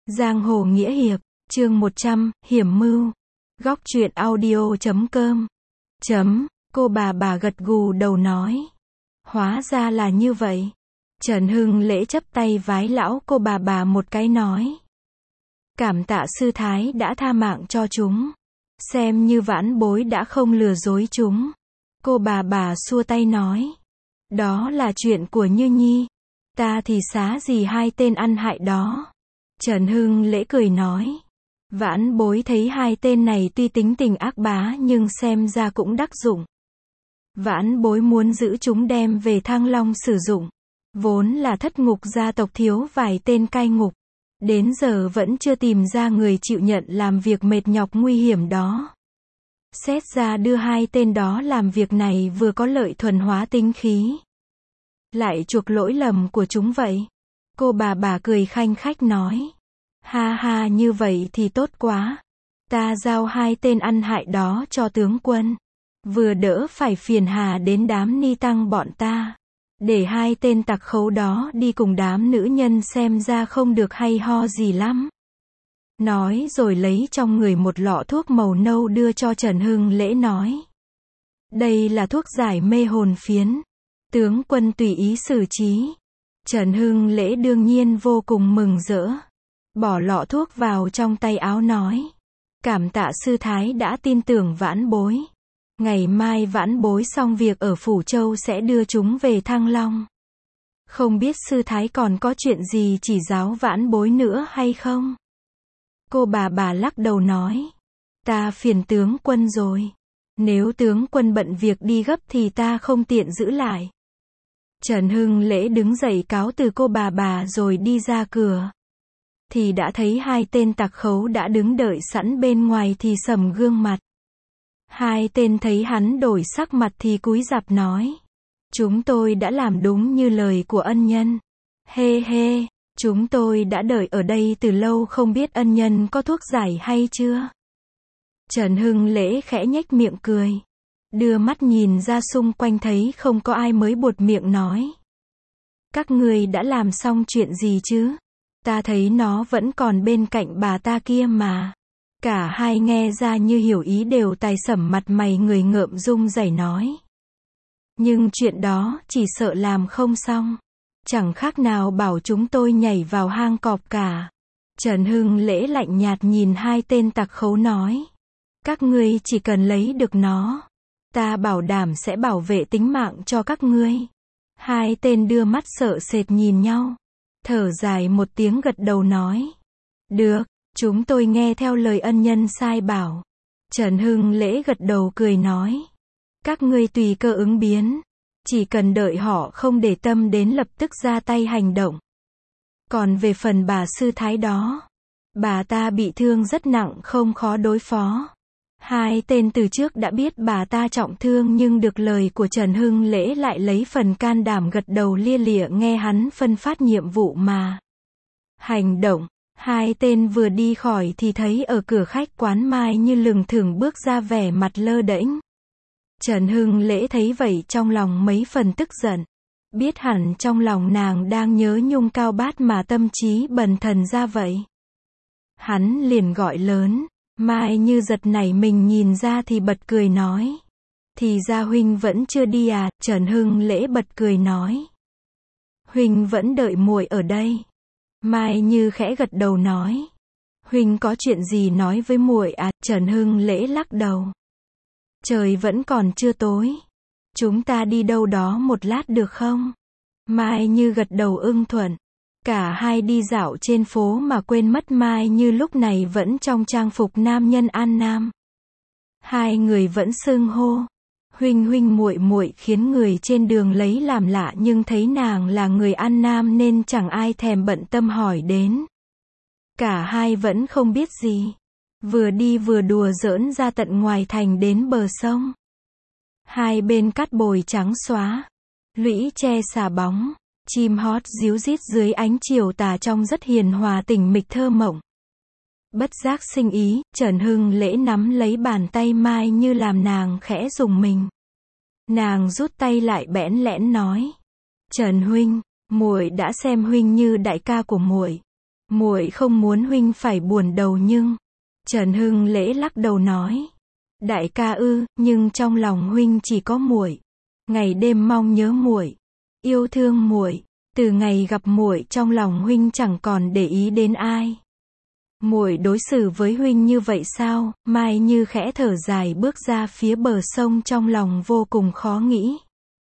Giang hồ nghĩa hiệp, chương 100, hiểm mưu. Góc truyện audio.com. Cô bà gật gù đầu nói. Hóa ra là như vậy. Trần Hưng lễ chấp tay vái lão cô bà một cái nói. Cảm tạ sư thái đã tha mạng cho chúng. Xem như vãn bối đã không lừa dối chúng. Cô bà xua tay nói. Đó là chuyện của Như Nhi. Ta thì xá gì hai tên ăn hại đó. Trần Hưng lễ cười nói. Vãn bối thấy hai tên này tuy tính tình ác bá nhưng xem ra cũng đắc dụng. Vãn bối muốn giữ chúng đem về Thăng Long sử dụng. Vốn là thất ngục gia tộc thiếu vài tên cai ngục. Đến giờ vẫn chưa tìm ra người chịu nhận làm việc mệt nhọc nguy hiểm đó. Xét ra đưa hai tên đó làm việc này vừa có lợi thuần hóa tinh khí. Lại chuộc lỗi lầm của chúng vậy. Cô bà cười khanh khách nói. Ha ha, như vậy thì tốt quá. Ta giao hai tên ăn hại đó cho tướng quân. Vừa đỡ phải phiền hà đến đám ni tăng bọn ta. Để hai tên tặc khấu đó đi cùng đám nữ nhân xem ra không được hay ho gì lắm. Nói rồi lấy trong người một lọ thuốc màu nâu đưa cho Trần Hưng lễ nói. Đây là thuốc giải mê hồn phiến. Tướng quân tùy ý xử trí. Trần Hưng lễ đương nhiên vô cùng mừng rỡ. Bỏ lọ thuốc vào trong tay áo nói. Cảm tạ sư thái đã tin tưởng vãn bối. Ngày mai vãn bối xong việc ở Phủ Châu sẽ đưa chúng về Thăng Long. Không biết sư thái còn có chuyện gì chỉ giáo vãn bối nữa hay không? Cô bà lắc đầu nói. Ta phiền tướng quân rồi. Nếu tướng quân bận việc đi gấp thì ta không tiện giữ lại. Trần Hưng lễ đứng dậy cáo từ cô bà rồi đi ra cửa. Thì đã thấy hai tên tặc khấu đã đứng đợi sẵn bên ngoài thì sầm gương mặt. Hai tên thấy hắn đổi sắc mặt thì cúi rạp nói. Chúng tôi đã làm đúng như lời của ân nhân. Hê hê, chúng tôi đã đợi ở đây từ lâu không biết ân nhân có thuốc giải hay chưa? Trần Hưng lễ khẽ nhếch miệng cười. Đưa mắt nhìn ra xung quanh thấy không có ai mới buột miệng nói. Các người đã làm xong chuyện gì chứ? Ta thấy nó vẫn còn bên cạnh bà ta kia mà. Cả hai nghe ra như hiểu ý đều tài sẩm mặt mày người ngợm rung rẩy nói. Nhưng chuyện đó chỉ sợ làm không xong. Chẳng khác nào bảo chúng tôi nhảy vào hang cọp cả. Trần Hưng lễ lạnh nhạt nhìn hai tên tặc khấu nói. Các ngươi chỉ cần lấy được nó. Ta bảo đảm sẽ bảo vệ tính mạng cho các ngươi. Hai tên đưa mắt sợ sệt nhìn nhau. Thở dài một tiếng gật đầu nói. Được, chúng tôi nghe theo lời ân nhân sai bảo. Trần Hưng lễ gật đầu cười nói. Các ngươi tùy cơ ứng biến. Chỉ cần đợi họ không để tâm đến lập tức ra tay hành động. Còn về phần bà sư thái đó. Bà ta bị thương rất nặng không khó đối phó. Hai tên từ trước đã biết bà ta trọng thương nhưng được lời của Trần Hưng lễ lại lấy phần can đảm gật đầu lia lịa nghe hắn phân phát nhiệm vụ mà. Hành động, hai tên vừa đi khỏi thì thấy ở cửa khách quán Mai Như lừng thừng bước ra vẻ mặt lơ đễnh. Trần Hưng lễ thấy vậy trong lòng mấy phần tức giận. Biết hẳn trong lòng nàng đang nhớ Nhung Cao Bát mà tâm trí bần thần ra vậy. Hắn liền gọi lớn. Mai Như giật nảy mình nhìn ra thì bật cười nói. Thì ra huynh vẫn chưa đi à? Trần Hưng lễ bật cười nói. Huynh vẫn đợi muội ở đây. Mai Như khẽ gật đầu nói. Huynh có chuyện gì nói với muội à? Trần Hưng lễ lắc đầu. Trời vẫn còn chưa tối. Chúng ta đi đâu đó một lát được không? Mai Như gật đầu ưng thuận. Cả hai đi dạo trên phố mà quên mất Mai Như lúc này vẫn trong trang phục nam nhân An Nam. Hai người vẫn xưng hô. Huynh muội khiến người trên đường lấy làm lạ nhưng thấy nàng là người An Nam nên chẳng ai thèm bận tâm hỏi đến. Cả hai vẫn không biết gì. Vừa đi vừa đùa giỡn ra tận ngoài thành đến bờ sông. Hai bên cát bồi trắng xóa. Lũy tre xà bóng. Chim hót ríu rít dưới ánh chiều tà trông rất hiền hòa tĩnh mịch thơ mộng. Bất giác sinh ý, Trần Hưng lễ nắm lấy bàn tay Mai Như làm nàng khẽ rùng mình. Nàng rút tay lại bẽn lẽn nói. Trần huynh, muội đã xem huynh như đại ca của muội. Muội không muốn huynh phải buồn đầu nhưng. Trần Hưng Lễ lắc đầu nói. Đại ca ư, nhưng trong lòng huynh chỉ có muội. Ngày đêm mong nhớ muội, yêu thương muội. Từ ngày gặp muội trong lòng huynh chẳng còn để ý đến ai. Muội đối xử với huynh như vậy sao? Mai Như khẽ thở dài bước ra phía bờ sông trong lòng vô cùng khó nghĩ.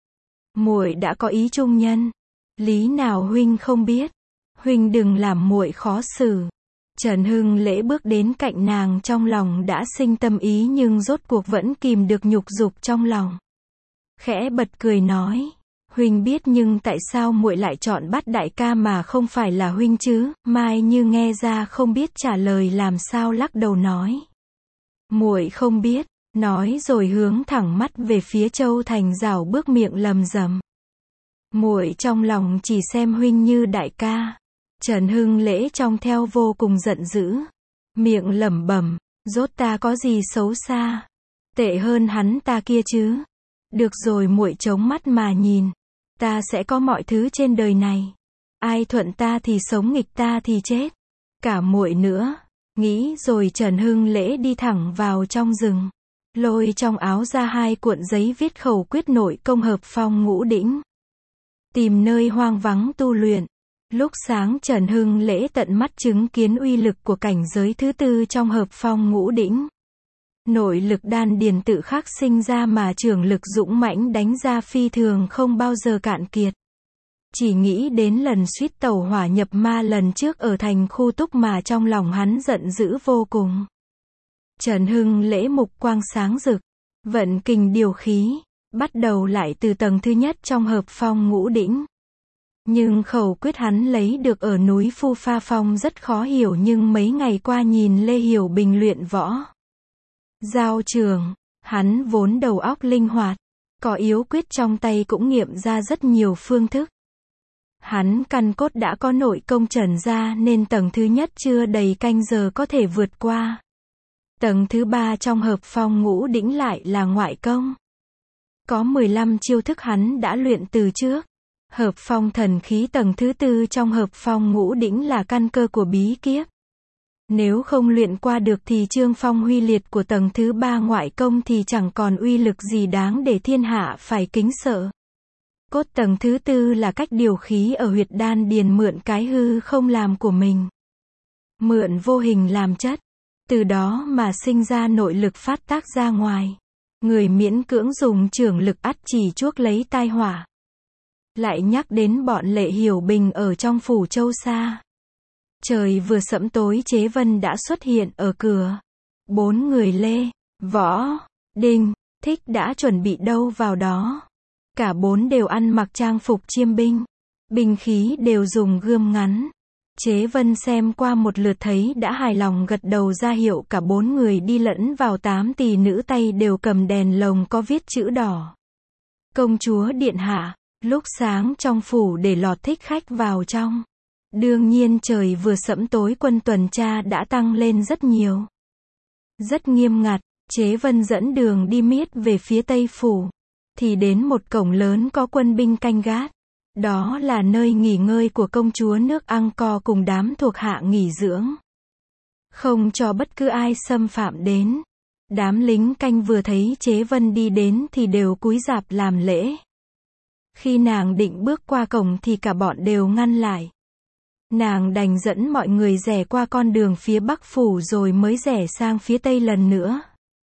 Muội đã có ý trung nhân, lý nào huynh không biết. Huynh đừng làm muội khó xử. Trần Hưng Lễ bước đến cạnh nàng trong lòng đã sinh tâm ý nhưng rốt cuộc vẫn kìm được nhục dục trong lòng. Khẽ bật cười nói. Huynh biết nhưng tại sao muội lại chọn bắt đại ca mà không phải là huynh chứ? Mai Như nghe ra không biết trả lời làm sao lắc đầu nói. Muội không biết, nói rồi hướng thẳng mắt về phía Châu Thành rảo bước miệng lầm rầm. Muội trong lòng chỉ xem huynh như đại ca. Trần Hưng Lễ trong theo vô cùng giận dữ. Miệng lẩm bẩm, rốt ta có gì xấu xa? Tệ hơn hắn ta kia chứ. Được rồi muội chống mắt mà nhìn. Ta sẽ có mọi thứ trên đời này. Ai thuận ta thì sống nghịch ta thì chết. Cả muội nữa. Nghĩ rồi Trần Hưng Lễ đi thẳng vào trong rừng. Lôi trong áo ra 2 cuộn giấy viết khẩu quyết nội công hợp phong ngũ đỉnh. Tìm nơi hoang vắng tu luyện. Lúc sáng Trần Hưng Lễ tận mắt chứng kiến uy lực của cảnh giới thứ 4 trong hợp phong ngũ đỉnh. Nội lực đan điền tự khắc sinh ra mà trưởng lực dũng mãnh đánh ra phi thường không bao giờ cạn kiệt. Chỉ nghĩ đến lần suýt tẩu hỏa nhập ma lần trước ở thành khu túc mà trong lòng hắn giận dữ vô cùng. Trần Hưng Lễ mục quang sáng rực, vận kình điều khí, bắt đầu lại từ tầng thứ nhất trong hợp phong ngũ đỉnh. Nhưng khẩu quyết hắn lấy được ở núi Phu Pha Phong rất khó hiểu nhưng mấy ngày qua nhìn Lê Hiểu Bình luyện võ giao trường, hắn vốn đầu óc linh hoạt, có yếu quyết trong tay cũng nghiệm ra rất nhiều phương thức. Hắn căn cốt đã có nội công trần ra nên tầng thứ nhất chưa đầy canh giờ có thể vượt qua. Tầng thứ 3 trong hợp phong ngũ đỉnh lại là ngoại công. Có 15 chiêu thức hắn đã luyện từ trước. Hợp phong thần khí tầng thứ 4 trong hợp phong ngũ đỉnh là căn cơ của bí kiếp. Nếu không luyện qua được thì trương phong huy liệt của tầng thứ 3 ngoại công thì chẳng còn uy lực gì đáng để thiên hạ phải kính sợ. Cốt tầng thứ 4 là cách điều khí ở huyệt đan điền mượn cái hư không làm của mình. Mượn vô hình làm chất. Từ đó mà sinh ra nội lực phát tác ra ngoài. Người miễn cưỡng dùng trưởng lực ắt chỉ chuốc lấy tai họa. Lại nhắc đến bọn Lệ Hiểu Bình ở trong phủ Châu Sa. Trời vừa sẫm tối Chế Vân đã xuất hiện ở cửa. 4 người Lê, Võ, Đinh, Thích đã chuẩn bị đâu vào đó. Cả 4 đều ăn mặc trang phục chiêm binh. Binh khí đều dùng gươm ngắn. Chế Vân xem qua một lượt thấy đã hài lòng gật đầu ra hiệu cả 4 người đi lẫn vào 8 tỷ nữ tay đều cầm đèn lồng có viết chữ đỏ. Công chúa điện hạ, lúc sáng trong phủ để lọt thích khách vào trong. Đương nhiên trời vừa sẫm tối quân tuần tra đã tăng lên rất nhiều. Rất nghiêm ngặt, Chế Vân dẫn đường đi miết về phía tây phủ. Thì đến một cổng lớn có quân binh canh gác. Đó là nơi nghỉ ngơi của công chúa nước Angkor cùng đám thuộc hạ nghỉ dưỡng. Không cho bất cứ ai xâm phạm đến. Đám lính canh vừa thấy Chế Vân đi đến thì đều cúi rạp làm lễ. Khi nàng định bước qua cổng thì cả bọn đều ngăn lại. Nàng đành dẫn mọi người rẽ qua con đường phía bắc phủ rồi mới rẽ sang phía tây lần nữa.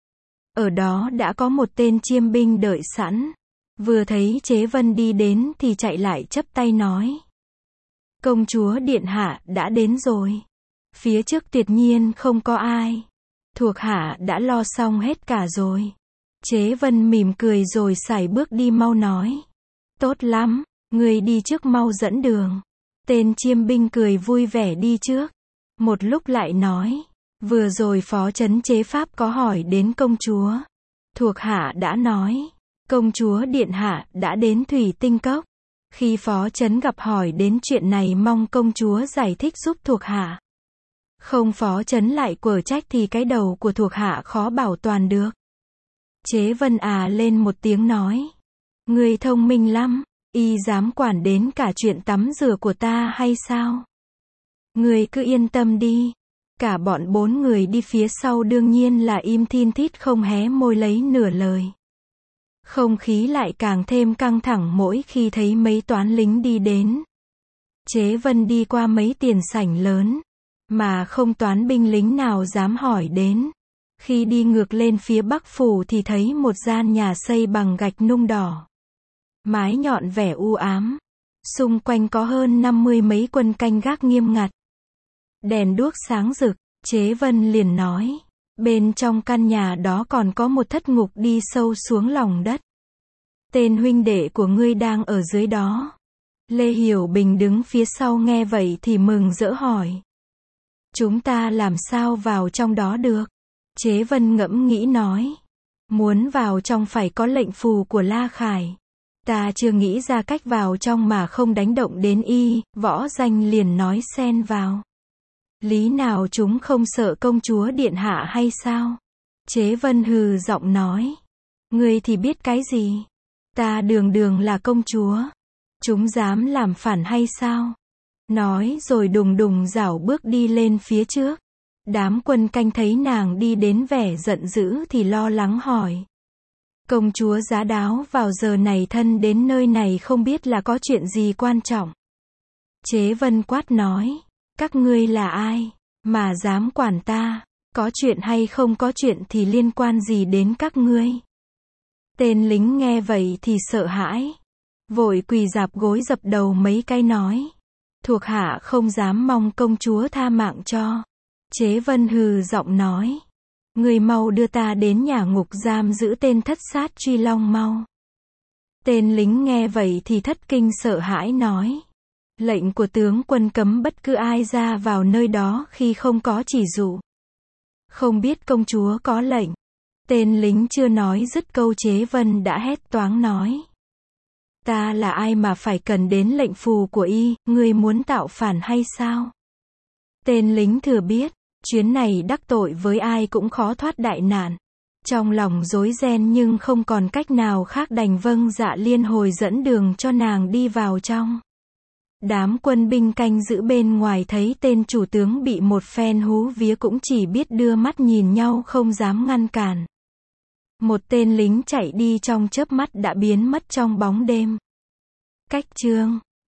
Ở đó đã có một tên chiêm binh đợi sẵn. Vừa thấy Chế Vân đi đến thì chạy lại chắp tay nói. Công chúa điện hạ đã đến rồi. Phía trước tuyệt nhiên không có ai. Thuộc hạ đã lo xong hết cả rồi. Chế Vân mỉm cười rồi sải bước đi mau nói. Tốt lắm, người đi trước mau dẫn đường. Tên chiêm binh cười vui vẻ đi trước. Một lúc lại nói. Vừa rồi phó trấn chế pháp có hỏi đến công chúa. Thuộc hạ đã nói. Công chúa điện hạ đã đến Thủy Tinh Cốc. Khi phó trấn gặp hỏi đến chuyện này mong công chúa giải thích giúp thuộc hạ. Không phó trấn lại quở trách thì cái đầu của thuộc hạ khó bảo toàn được. Chế Vân lên một tiếng nói. Người thông minh lắm, y dám quản đến cả chuyện tắm rửa của ta hay sao? Ngươi cứ yên tâm đi. Cả bọn 4 người đi phía sau đương nhiên là im thin thít không hé môi lấy nửa lời. Không khí lại càng thêm căng thẳng mỗi khi thấy mấy toán lính đi đến. Chế Vân đi qua mấy tiền sảnh lớn, mà không toán binh lính nào dám hỏi đến. Khi đi ngược lên phía Bắc Phủ thì thấy một gian nhà xây bằng gạch nung đỏ. Mái nhọn vẻ u ám. Xung quanh có hơn 50 mấy quân canh gác nghiêm ngặt. Đèn đuốc sáng rực, Chế Vân liền nói. Bên trong căn nhà đó còn có một thất ngục đi sâu xuống lòng đất. Tên huynh đệ của ngươi đang ở dưới đó. Lê Hiểu Bình đứng phía sau nghe vậy thì mừng rỡ hỏi. Chúng ta làm sao vào trong đó được? Chế Vân ngẫm nghĩ nói. Muốn vào trong phải có lệnh phù của La Khải. Ta chưa nghĩ ra cách vào trong mà không đánh động đến y, Võ Danh liền nói xen vào. Lý nào chúng không sợ công chúa điện hạ hay sao? Chế Vân hừ giọng nói. Ngươi thì biết cái gì? Ta đường đường là công chúa. Chúng dám làm phản hay sao? Nói rồi đùng đùng rảo bước đi lên phía trước. Đám quân canh thấy nàng đi đến vẻ giận dữ thì lo lắng hỏi. Công chúa Giá Đáo vào giờ này thân đến nơi này không biết là có chuyện gì quan trọng. Chế Vân quát nói. Các ngươi là ai? Mà dám quản ta? Có chuyện hay không có chuyện thì liên quan gì đến các ngươi? Tên lính nghe vậy thì sợ hãi. Vội quỳ rạp gối dập đầu mấy cái nói. Thuộc hạ không dám mong công chúa tha mạng cho. Chế Vân hừ giọng nói. Người mau đưa ta đến nhà ngục giam giữ tên thất sát Truy Long mau. Tên lính nghe vậy thì thất kinh sợ hãi nói. Lệnh của tướng quân cấm bất cứ ai ra vào nơi đó khi không có chỉ dụ. Không biết công chúa có lệnh. Tên lính chưa nói dứt câu Chế Vân đã hét toáng nói. Ta là ai mà phải cần đến lệnh phù của y, ngươi muốn tạo phản hay sao? Tên lính thừa biết, chuyến này đắc tội với ai cũng khó thoát đại nạn. Trong lòng rối ren nhưng không còn cách nào khác đành vâng dạ liên hồi dẫn đường cho nàng đi vào trong. Đám quân binh canh giữ bên ngoài thấy tên chủ tướng bị một phen hú vía cũng chỉ biết đưa mắt nhìn nhau không dám ngăn cản. Một tên lính chạy đi trong chớp mắt đã biến mất trong bóng đêm. Cách chương